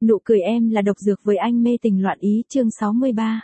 Nụ cười em là độc dược với anh mê tình loạn ý chương 63.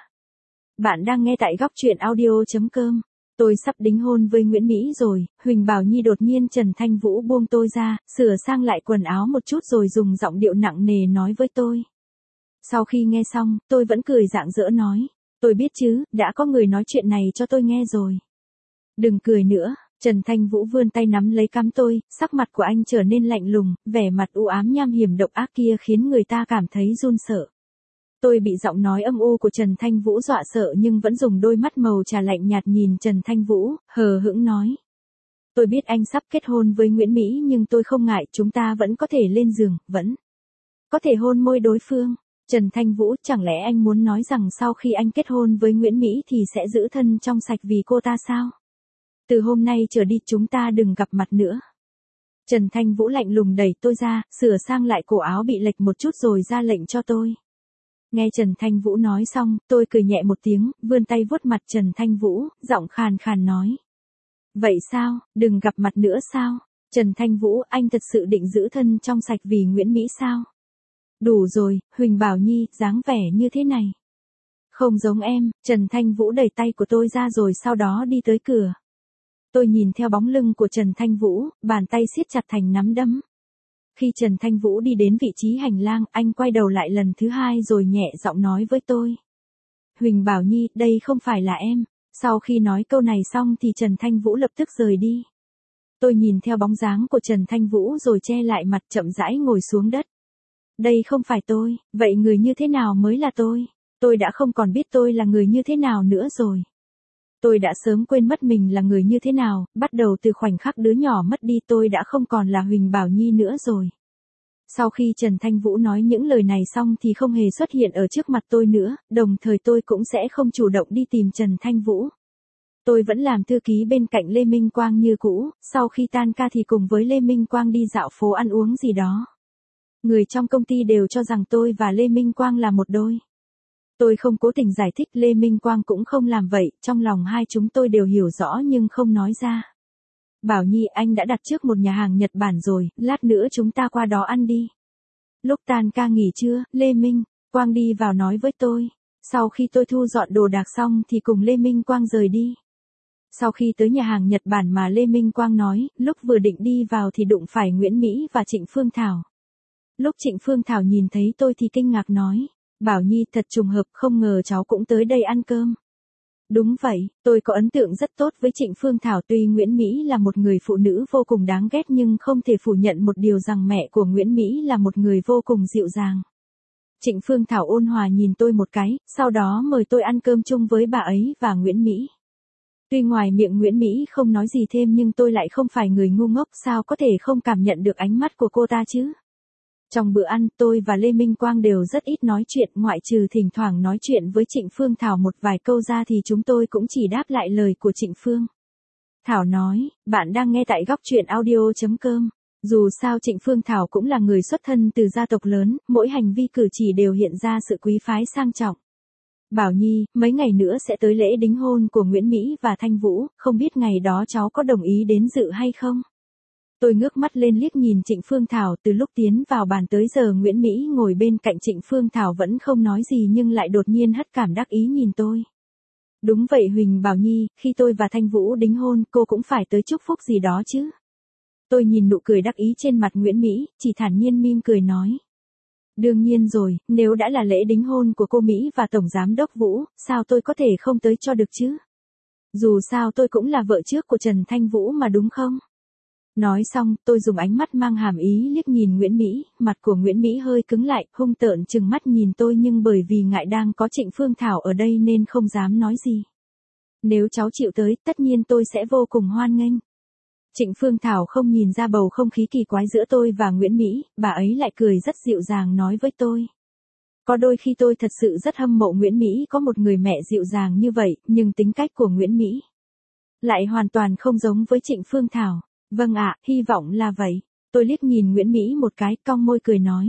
Bạn đang nghe tại góc truyện audio.com. Tôi sắp đính hôn với Nguyễn Mỹ rồi, Huỳnh Bảo Nhi đột nhiên Trần Thanh Vũ buông tôi ra, sửa sang lại quần áo một chút rồi dùng giọng điệu nặng nề nói với tôi. Sau khi nghe xong, tôi vẫn cười rạng rỡ nói. Tôi biết chứ, đã có người nói chuyện này cho tôi nghe rồi. Đừng cười nữa. Trần Thanh Vũ vươn tay nắm lấy cằm tôi, sắc mặt của anh trở nên lạnh lùng, vẻ mặt u ám nham hiểm độc ác kia khiến người ta cảm thấy run sợ. Tôi bị giọng nói âm u của Trần Thanh Vũ dọa sợ nhưng vẫn dùng đôi mắt màu trà lạnh nhạt nhìn Trần Thanh Vũ, hờ hững nói. Tôi biết anh sắp kết hôn với Nguyễn Mỹ nhưng tôi không ngại, chúng ta vẫn có thể lên giường, vẫn có thể hôn môi đối phương. Trần Thanh Vũ, chẳng lẽ anh muốn nói rằng sau khi anh kết hôn với Nguyễn Mỹ thì sẽ giữ thân trong sạch vì cô ta sao? Từ hôm nay trở đi chúng ta đừng gặp mặt nữa. Trần Thanh Vũ lạnh lùng đẩy tôi ra, sửa sang lại cổ áo bị lệch một chút rồi ra lệnh cho tôi. Nghe Trần Thanh Vũ nói xong, tôi cười nhẹ một tiếng, vươn tay vuốt mặt Trần Thanh Vũ, giọng khàn khàn nói. Vậy sao, đừng gặp mặt nữa sao? Trần Thanh Vũ, anh thật sự định giữ thân trong sạch vì Nguyễn Mỹ sao? Đủ rồi, Huỳnh Bảo Nhi, dáng vẻ như thế này. Không giống em. Trần Thanh Vũ đẩy tay của tôi ra rồi sau đó đi tới cửa. Tôi nhìn theo bóng lưng của Trần Thanh Vũ, bàn tay siết chặt thành nắm đấm. Khi Trần Thanh Vũ đi đến vị trí hành lang, anh quay đầu lại lần thứ hai rồi nhẹ giọng nói với tôi. Huỳnh Bảo Nhi, đây không phải là em. Sau khi nói câu này xong thì Trần Thanh Vũ lập tức rời đi. Tôi nhìn theo bóng dáng của Trần Thanh Vũ rồi che lại mặt chậm rãi ngồi xuống đất. Đây không phải tôi, vậy người như thế nào mới là tôi? Tôi đã không còn biết tôi là người như thế nào nữa rồi. Tôi đã sớm quên mất mình là người như thế nào, bắt đầu từ khoảnh khắc đứa nhỏ mất đi tôi đã không còn là Huỳnh Bảo Nhi nữa rồi. Sau khi Trần Thanh Vũ nói những lời này xong thì không hề xuất hiện ở trước mặt tôi nữa, đồng thời tôi cũng sẽ không chủ động đi tìm Trần Thanh Vũ. Tôi vẫn làm thư ký bên cạnh Lê Minh Quang như cũ, sau khi tan ca thì cùng với Lê Minh Quang đi dạo phố ăn uống gì đó. Người trong công ty đều cho rằng tôi và Lê Minh Quang là một đôi. Tôi không cố tình giải thích, Lê Minh Quang cũng không làm vậy, trong lòng hai chúng tôi đều hiểu rõ nhưng không nói ra. Bảo Nhi, anh đã đặt trước một nhà hàng Nhật Bản rồi, lát nữa chúng ta qua đó ăn đi. Lúc tan ca nghỉ trưa, Lê Minh Quang đi vào nói với tôi. Sau khi tôi thu dọn đồ đạc xong thì cùng Lê Minh Quang rời đi. Sau khi tới nhà hàng Nhật Bản mà Lê Minh Quang nói, lúc vừa định đi vào thì đụng phải Nguyễn Mỹ và Trịnh Phương Thảo. Lúc Trịnh Phương Thảo nhìn thấy tôi thì kinh ngạc nói. Bảo Nhi, thật trùng hợp, không ngờ cháu cũng tới đây ăn cơm. Đúng vậy, tôi có ấn tượng rất tốt với Trịnh Phương Thảo, tuy Nguyễn Mỹ là một người phụ nữ vô cùng đáng ghét nhưng không thể phủ nhận một điều rằng mẹ của Nguyễn Mỹ là một người vô cùng dịu dàng. Trịnh Phương Thảo ôn hòa nhìn tôi một cái, sau đó mời tôi ăn cơm chung với bà ấy và Nguyễn Mỹ. Tuy ngoài miệng Nguyễn Mỹ không nói gì thêm nhưng tôi lại không phải người ngu ngốc, sao có thể không cảm nhận được ánh mắt của cô ta chứ? Trong bữa ăn, tôi và Lê Minh Quang đều rất ít nói chuyện, ngoại trừ thỉnh thoảng nói chuyện với Trịnh Phương Thảo một vài câu ra thì chúng tôi cũng chỉ đáp lại lời của Trịnh Phương Thảo nói. Bạn đang nghe tại góc truyện audio.com. Dù sao Trịnh Phương Thảo cũng là người xuất thân từ gia tộc lớn, mỗi hành vi cử chỉ đều hiện ra sự quý phái sang trọng. Bảo Nhi, mấy ngày nữa sẽ tới lễ đính hôn của Nguyễn Mỹ và Thanh Vũ, không biết ngày đó cháu có đồng ý đến dự hay không? Tôi ngước mắt lên liếc nhìn Trịnh Phương Thảo, từ lúc tiến vào bàn tới giờ Nguyễn Mỹ ngồi bên cạnh Trịnh Phương Thảo vẫn không nói gì nhưng lại đột nhiên hất cảm đắc ý nhìn tôi. Đúng vậy Huỳnh Bảo Nhi, khi tôi và Thanh Vũ đính hôn cô cũng phải tới chúc phúc gì đó chứ. Tôi nhìn nụ cười đắc ý trên mặt Nguyễn Mỹ, chỉ thản nhiên mỉm cười nói. Đương nhiên rồi, nếu đã là lễ đính hôn của cô Mỹ và Tổng Giám đốc Vũ, sao tôi có thể không tới cho được chứ? Dù sao tôi cũng là vợ trước của Trần Thanh Vũ mà đúng không? Nói xong, tôi dùng ánh mắt mang hàm ý liếc nhìn Nguyễn Mỹ, mặt của Nguyễn Mỹ hơi cứng lại, hung tợn trừng mắt nhìn tôi nhưng bởi vì ngại đang có Trịnh Phương Thảo ở đây nên không dám nói gì. Nếu cháu chịu tới, tất nhiên tôi sẽ vô cùng hoan nghênh. Trịnh Phương Thảo không nhìn ra bầu không khí kỳ quái giữa tôi và Nguyễn Mỹ, bà ấy lại cười rất dịu dàng nói với tôi. Có đôi khi tôi thật sự rất hâm mộ Nguyễn Mỹ có một người mẹ dịu dàng như vậy, nhưng tính cách của Nguyễn Mỹ lại hoàn toàn không giống với Trịnh Phương Thảo. Vâng ạ, hy vọng là vậy. Tôi liếc nhìn Nguyễn Mỹ một cái, cong môi cười nói.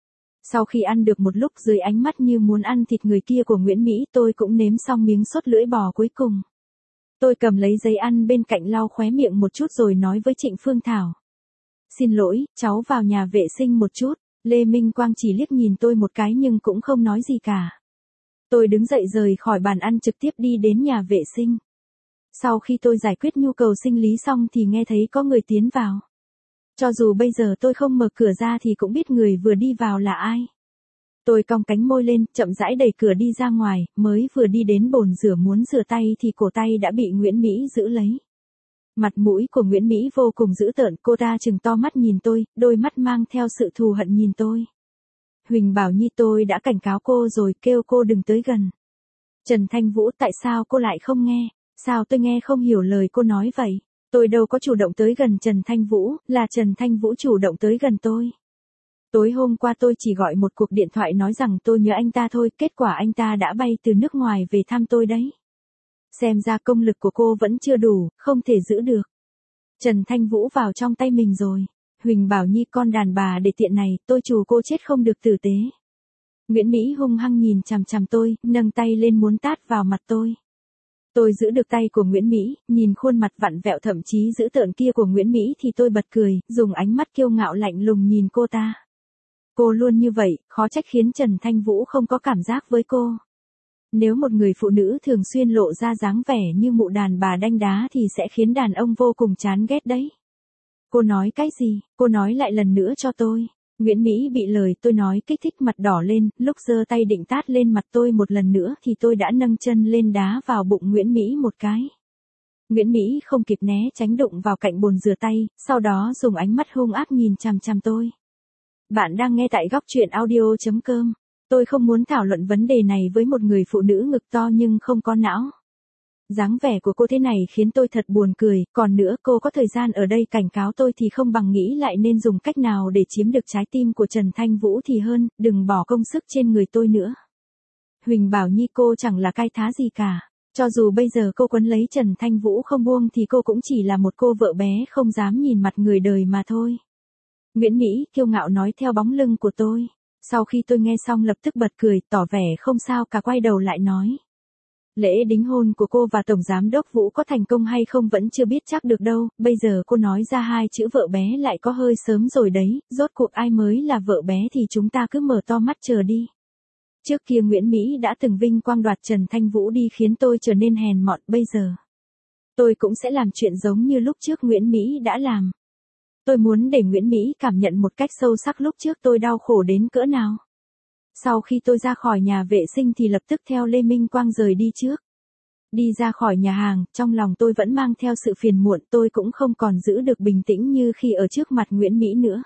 Sau khi ăn được một lúc dưới ánh mắt như muốn ăn thịt người kia của Nguyễn Mỹ, tôi cũng nếm xong miếng sốt lưỡi bò cuối cùng. Tôi cầm lấy giấy ăn bên cạnh lau khóe miệng một chút rồi nói với Trịnh Phương Thảo. Xin lỗi, cháu vào nhà vệ sinh một chút. Lê Minh Quang chỉ liếc nhìn tôi một cái nhưng cũng không nói gì cả. Tôi đứng dậy rời khỏi bàn ăn trực tiếp đi đến nhà vệ sinh. Sau khi tôi giải quyết nhu cầu sinh lý xong thì nghe thấy có người tiến vào. Cho dù bây giờ tôi không mở cửa ra thì cũng biết người vừa đi vào là ai. Tôi cong cánh môi lên, chậm rãi đẩy cửa đi ra ngoài, mới vừa đi đến bồn rửa muốn rửa tay thì cổ tay đã bị Nguyễn Mỹ giữ lấy. Mặt mũi của Nguyễn Mỹ vô cùng dữ tợn, cô ta trừng to mắt nhìn tôi, đôi mắt mang theo sự thù hận nhìn tôi. Huỳnh Bảo Nhi, tôi đã cảnh cáo cô rồi, kêu cô đừng tới gần. Trần Thanh Vũ, tại sao cô lại không nghe? Sao tôi nghe không hiểu lời cô nói vậy? Tôi đâu có chủ động tới gần Trần Thanh Vũ, là Trần Thanh Vũ chủ động tới gần tôi. Tối hôm qua tôi chỉ gọi một cuộc điện thoại nói rằng tôi nhớ anh ta thôi, kết quả anh ta đã bay từ nước ngoài về thăm tôi đấy. Xem ra công lực của cô vẫn chưa đủ, không thể giữ được. Trần Thanh Vũ vào trong tay mình rồi. Huỳnh Bảo Nhi, con đàn bà để tiện này, tôi trù cô chết không được tử tế. Nguyễn Mỹ hung hăng nhìn chằm chằm tôi, nâng tay lên muốn tát vào mặt tôi. Tôi giữ được tay của Nguyễn Mỹ, nhìn khuôn mặt vặn vẹo thậm chí dữ tợn kia của Nguyễn Mỹ thì tôi bật cười, dùng ánh mắt kiêu ngạo lạnh lùng nhìn cô ta. Cô luôn như vậy, khó trách khiến Trần Thanh Vũ không có cảm giác với cô. Nếu một người phụ nữ thường xuyên lộ ra dáng vẻ như mụ đàn bà đanh đá thì sẽ khiến đàn ông vô cùng chán ghét đấy. Cô nói cái gì? Cô nói lại lần nữa cho tôi. Nguyễn Mỹ bị lời tôi nói kích thích, mặt đỏ lên, lúc giơ tay định tát lên mặt tôi một lần nữa thì tôi đã nâng chân lên đá vào bụng Nguyễn Mỹ một cái. Nguyễn Mỹ không kịp né tránh đụng vào cạnh bồn rửa tay, sau đó dùng ánh mắt hung ác nhìn chằm chằm tôi. Bạn đang nghe tại góc truyện audio.com. Tôi không muốn thảo luận vấn đề này với một người phụ nữ ngực to nhưng không có não. Dáng vẻ của cô thế này khiến tôi thật buồn cười, còn nữa cô có thời gian ở đây cảnh cáo tôi thì không bằng nghĩ lại nên dùng cách nào để chiếm được trái tim của Trần Thanh Vũ thì hơn, đừng bỏ công sức trên người tôi nữa. Huỳnh Bảo Nhi, cô chẳng là cai thá gì cả. Cho dù bây giờ cô quấn lấy Trần Thanh Vũ không buông thì cô cũng chỉ là một cô vợ bé không dám nhìn mặt người đời mà thôi. Nguyễn Mỹ kiêu ngạo nói theo bóng lưng của tôi. Sau khi tôi nghe xong lập tức bật cười, tỏ vẻ không sao cả, quay đầu lại nói. Lễ đính hôn của cô và Tổng Giám đốc Vũ có thành công hay không vẫn chưa biết chắc được đâu, bây giờ cô nói ra hai chữ vợ bé lại có hơi sớm rồi đấy, rốt cuộc ai mới là vợ bé thì chúng ta cứ mở to mắt chờ đi. Trước kia Nguyễn Mỹ đã từng vinh quang đoạt Trần Thanh Vũ đi khiến tôi trở nên hèn mọn, bây giờ tôi cũng sẽ làm chuyện giống như lúc trước Nguyễn Mỹ đã làm. Tôi muốn để Nguyễn Mỹ cảm nhận một cách sâu sắc lúc trước tôi đau khổ đến cỡ nào. Sau khi tôi ra khỏi nhà vệ sinh thì lập tức theo Lê Minh Quang rời đi trước. Đi ra khỏi nhà hàng, trong lòng tôi vẫn mang theo sự phiền muộn, tôi cũng không còn giữ được bình tĩnh như khi ở trước mặt Nguyễn Mỹ nữa.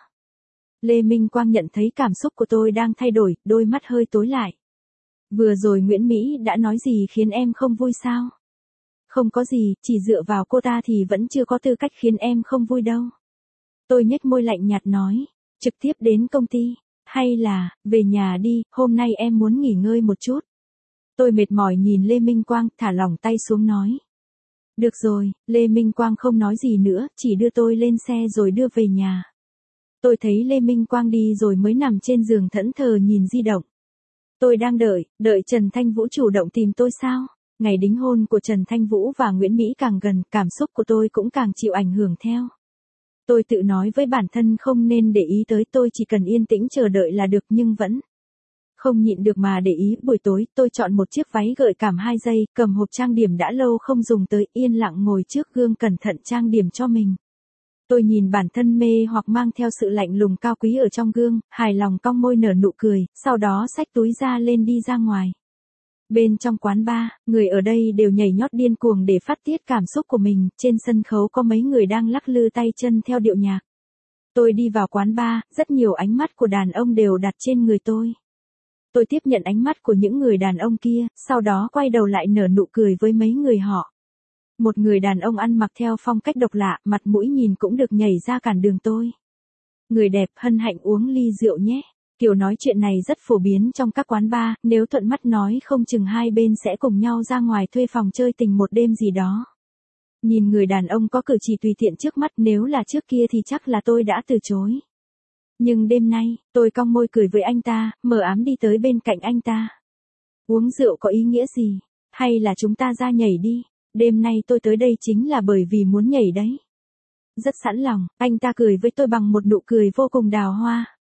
Lê Minh Quang nhận thấy cảm xúc của tôi đang thay đổi, đôi mắt hơi tối lại. Vừa rồi Nguyễn Mỹ đã nói gì khiến em không vui sao? Không có gì, chỉ dựa vào cô ta thì vẫn chưa có tư cách khiến em không vui đâu. Tôi nhếch môi lạnh nhạt nói, trực tiếp đến công ty, hay là, về nhà đi, hôm nay em muốn nghỉ ngơi một chút. Tôi mệt mỏi nhìn Lê Minh Quang, thả lỏng tay xuống nói. Được rồi, Lê Minh Quang không nói gì nữa, chỉ đưa tôi lên xe rồi đưa về nhà. Tôi thấy Lê Minh Quang đi rồi mới nằm trên giường thẫn thờ nhìn di động. Tôi đang đợi Trần Thanh Vũ chủ động tìm tôi sao? Ngày đính hôn của Trần Thanh Vũ và Nguyễn Mỹ càng gần, cảm xúc của tôi cũng càng chịu ảnh hưởng theo. Tôi tự nói với bản thân không nên để ý tới, tôi chỉ cần yên tĩnh chờ đợi là được, nhưng vẫn không nhịn được mà để ý. Buổi tối, tôi chọn một chiếc váy gợi cảm 2 giây, cầm hộp trang điểm đã lâu không dùng tới, yên lặng ngồi trước gương cẩn thận trang điểm cho mình. Tôi nhìn bản thân mê hoặc mang theo sự lạnh lùng cao quý ở trong gương, hài lòng cong môi nở nụ cười, sau đó xách túi ra lên đi ra ngoài. Bên trong quán bar, người ở đây đều nhảy nhót điên cuồng để phát tiết cảm xúc của mình, trên sân khấu có mấy người đang lắc lư tay chân theo điệu nhạc. Tôi đi vào quán bar, rất nhiều ánh mắt của đàn ông đều đặt trên người tôi. Tôi tiếp nhận ánh mắt của những người đàn ông kia, sau đó quay đầu lại nở nụ cười với mấy người họ. Một người đàn ông ăn mặc theo phong cách độc lạ, mặt mũi nhìn cũng được nhảy ra cản đường tôi. Người đẹp, hân hạnh uống ly rượu nhé. Kiểu nói chuyện này rất phổ biến trong các quán bar, nếu thuận mắt nói không chừng hai bên sẽ cùng nhau ra ngoài thuê phòng chơi tình một đêm gì đó. Nhìn người đàn ông có cử chỉ tùy tiện trước mắt, nếu là trước kia thì chắc là tôi đã từ chối. Nhưng đêm nay, tôi cong môi cười với anh ta, mờ ám đi tới bên cạnh anh ta. Uống rượu có ý nghĩa gì? Hay là chúng ta ra nhảy đi? Đêm nay tôi tới đây chính là bởi vì muốn nhảy đấy. Rất sẵn lòng, anh ta cười với tôi bằng một nụ cười vô cùng đào hoa.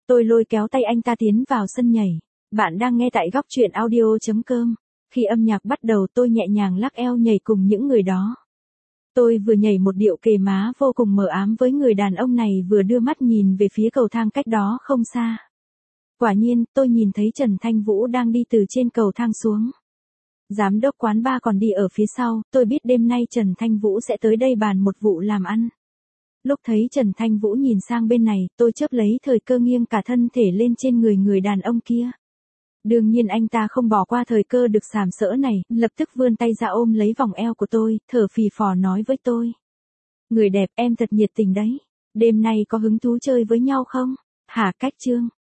Tôi lôi kéo tay anh ta tiến vào sân nhảy. Bạn đang nghe tại góc truyện audio.com. Khi âm nhạc bắt đầu tôi nhẹ nhàng lắc eo nhảy cùng những người đó. Tôi vừa nhảy một điệu kề má vô cùng mờ ám với người đàn ông này vừa đưa mắt nhìn về phía cầu thang cách đó không xa. Quả nhiên, tôi nhìn thấy Trần Thanh Vũ đang đi từ trên cầu thang xuống. Giám đốc quán bar còn đi ở phía sau, tôi biết đêm nay Trần Thanh Vũ sẽ tới đây bàn một vụ làm ăn. Lúc thấy Trần Thanh Vũ nhìn sang bên này, tôi chớp lấy thời cơ nghiêng cả thân thể lên trên người đàn ông kia. Đương nhiên anh ta không bỏ qua thời cơ được sàm sỡ này, lập tức vươn tay ra ôm lấy vòng eo của tôi, thở phì phò nói với tôi. Người đẹp, em thật nhiệt tình đấy. Đêm nay có hứng thú chơi với nhau không? Hả Cách Trương?